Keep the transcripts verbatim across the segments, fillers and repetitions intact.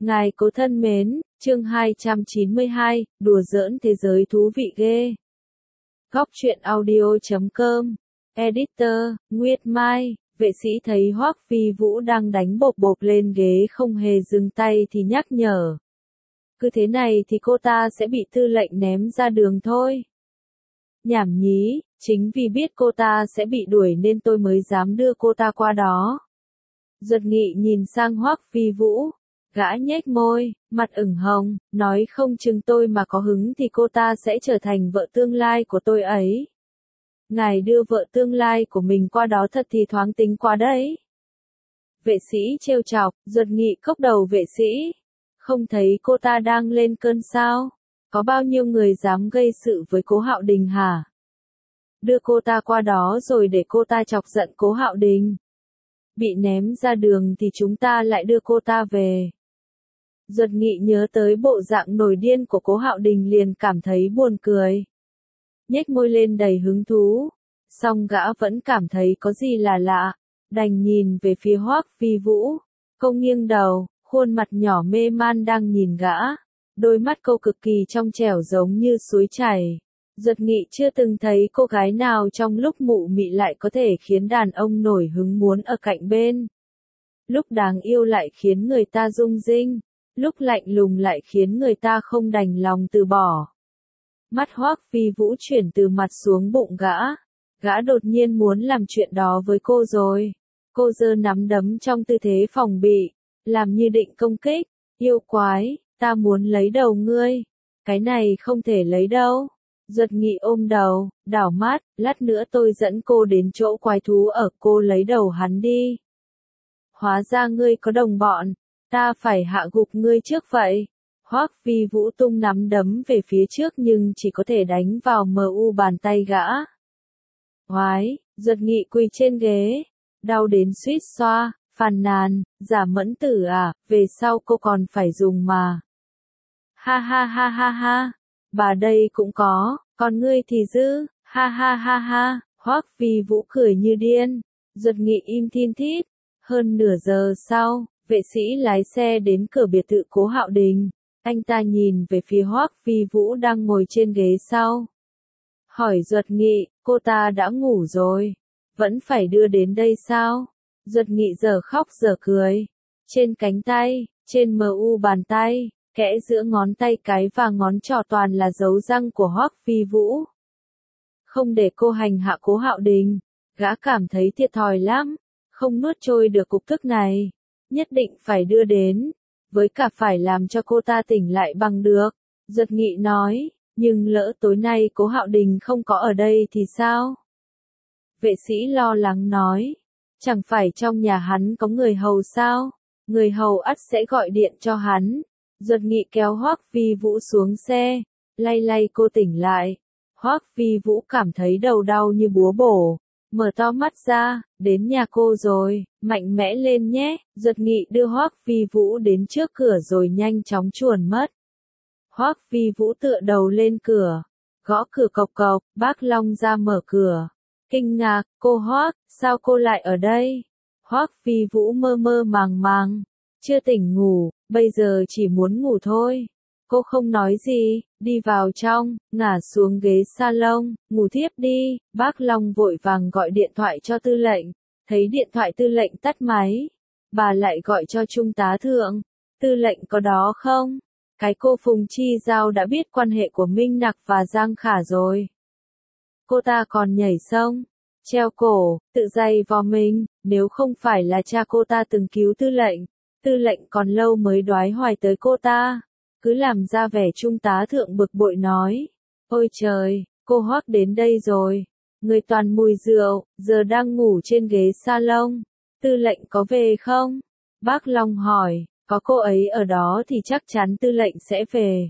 Ngài cố thân mến, chương hai trăm chín mươi hai, đùa giỡn thế giới thú vị ghê. Góc truyện audio chấm com, Editor, Nguyệt Mai, vệ sĩ thấy Hoắc Phi Vũ đang đánh bộp bộp lên ghế không hề dừng tay thì nhắc nhở. Cứ thế này thì cô ta sẽ bị tư lệnh ném ra đường thôi. Nhảm nhí, chính vì biết cô ta sẽ bị đuổi nên tôi mới dám đưa cô ta qua đó. Duật Nghị nhìn sang Hoắc Phi Vũ. Gã nhếch môi, mặt ửng hồng, nói không chừng tôi mà có hứng thì cô ta sẽ trở thành vợ tương lai của tôi ấy. Ngài đưa vợ tương lai của mình qua đó thật thì thoáng tính quá đấy. Vệ sĩ trêu chọc, Duật Nghị cốc đầu vệ sĩ. Không thấy cô ta đang lên cơn sao? Có bao nhiêu người dám gây sự với Cố Hạo Đình hả? Đưa cô ta qua đó rồi để cô ta chọc giận Cố Hạo Đình. Bị ném ra đường thì chúng ta lại đưa cô ta về. Duật Nghị nhớ tới bộ dạng nổi điên của Cố Hạo Đình liền cảm thấy buồn cười. Nhếch môi lên đầy hứng thú. Song gã vẫn cảm thấy có gì là lạ. Đành nhìn về phía Hoắc Phi Vũ. Cô nghiêng đầu, khuôn mặt nhỏ mê man đang nhìn gã. Đôi mắt cô cực kỳ trong trẻo giống như suối chảy. Duật Nghị chưa từng thấy cô gái nào trong lúc mụ mị lại có thể khiến đàn ông nổi hứng muốn ở cạnh bên. Lúc đáng yêu lại khiến người ta rung rinh. Lúc lạnh lùng lại khiến người ta không đành lòng từ bỏ. Mắt Hoắc Phi Vũ chuyển từ mặt xuống bụng gã. Gã đột nhiên muốn làm chuyện đó với cô rồi. Cô giơ nắm đấm trong tư thế phòng bị, làm như định công kích. Yêu quái, ta muốn lấy đầu ngươi. Cái này không thể lấy đâu. Duật Nghị ôm đầu, đảo mắt, lát nữa tôi dẫn cô đến chỗ quái thú ở cô lấy đầu hắn đi. Hóa ra ngươi có đồng bọn. Ta phải hạ gục ngươi trước vậy. Hoắc Phi Vũ tung nắm đấm về phía trước nhưng chỉ có thể đánh vào mờ u bàn tay gã. Oái, Duật Nghị quỳ trên ghế. Đau đến suýt xoa, phàn nàn, giả mẫn tử à, về sau cô còn phải dùng mà. Ha ha ha ha ha, bà đây cũng có, còn ngươi thì dư, ha ha ha ha, Hoắc Phi Vũ cười như điên. Duật Nghị im thin thít. Hơn nửa giờ sau, vệ sĩ lái xe đến cửa biệt thự Cố Hạo Đình. Anh ta nhìn về phía Hoắc Phi Vũ đang ngồi trên ghế sau. Hỏi Duật Nghị, cô ta đã ngủ rồi. Vẫn phải đưa đến đây sao? Duật Nghị giờ khóc giờ cười. Trên cánh tay, trên mờ u bàn tay, kẽ giữa ngón tay cái và ngón trỏ toàn là dấu răng của Hoắc Phi Vũ. Không để cô hành hạ Cố Hạo Đình. Gã cảm thấy thiệt thòi lắm. Không nuốt trôi được cục tức này. Nhất định phải đưa đến. Với cả phải làm cho cô ta tỉnh lại bằng được. Duật Nghị nói, nhưng lỡ tối nay Cố Hạo Đình không có ở đây thì sao? Vệ sĩ lo lắng nói, chẳng phải trong nhà hắn có người hầu sao? Người hầu ắt sẽ gọi điện cho hắn. Duật Nghị kéo Hoắc Phi Vũ xuống xe, lay lay cô tỉnh lại. Hoắc Phi Vũ cảm thấy đầu đau như búa bổ. Mở to mắt ra, đến nhà cô rồi, mạnh mẽ lên nhé. Duật Nghị đưa Hoắc Phi Vũ đến trước cửa rồi nhanh chóng chuồn mất. Hoắc Phi Vũ tựa đầu lên cửa, gõ cửa cộc cộc, bác Long ra mở cửa. Kinh ngạc, cô Hoắc, sao cô lại ở đây? Hoắc Phi Vũ mơ mơ màng màng, chưa tỉnh ngủ, bây giờ chỉ muốn ngủ thôi. Cô không nói gì, đi vào trong, ngả xuống ghế salon, ngủ thiếp đi. Bác Long vội vàng gọi điện thoại cho tư lệnh, thấy điện thoại tư lệnh tắt máy. Bà lại gọi cho trung tá thượng, tư lệnh có đó không? Cái cô Phùng Chi Giao đã biết quan hệ của Minh Nặc và Giang Khả rồi. Cô ta còn nhảy sông, treo cổ, tự giày vò mình, nếu không phải là cha cô ta từng cứu tư lệnh, tư lệnh còn lâu mới đoái hoài tới cô ta. Cứ làm ra vẻ trung tá thượng bực bội nói. Ôi trời, cô Hoắc đến đây rồi. Người toàn mùi rượu, giờ đang ngủ trên ghế salon. Tư lệnh có về không? Bác Long hỏi, có cô ấy ở đó thì chắc chắn tư lệnh sẽ về.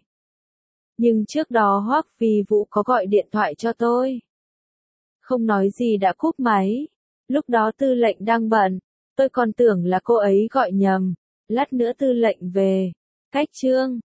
Nhưng trước đó Hoắc Phi Vũ có gọi điện thoại cho tôi. Không nói gì đã cúp máy. Lúc đó tư lệnh đang bận. Tôi còn tưởng là cô ấy gọi nhầm. Lát nữa tư lệnh về. Cách chương.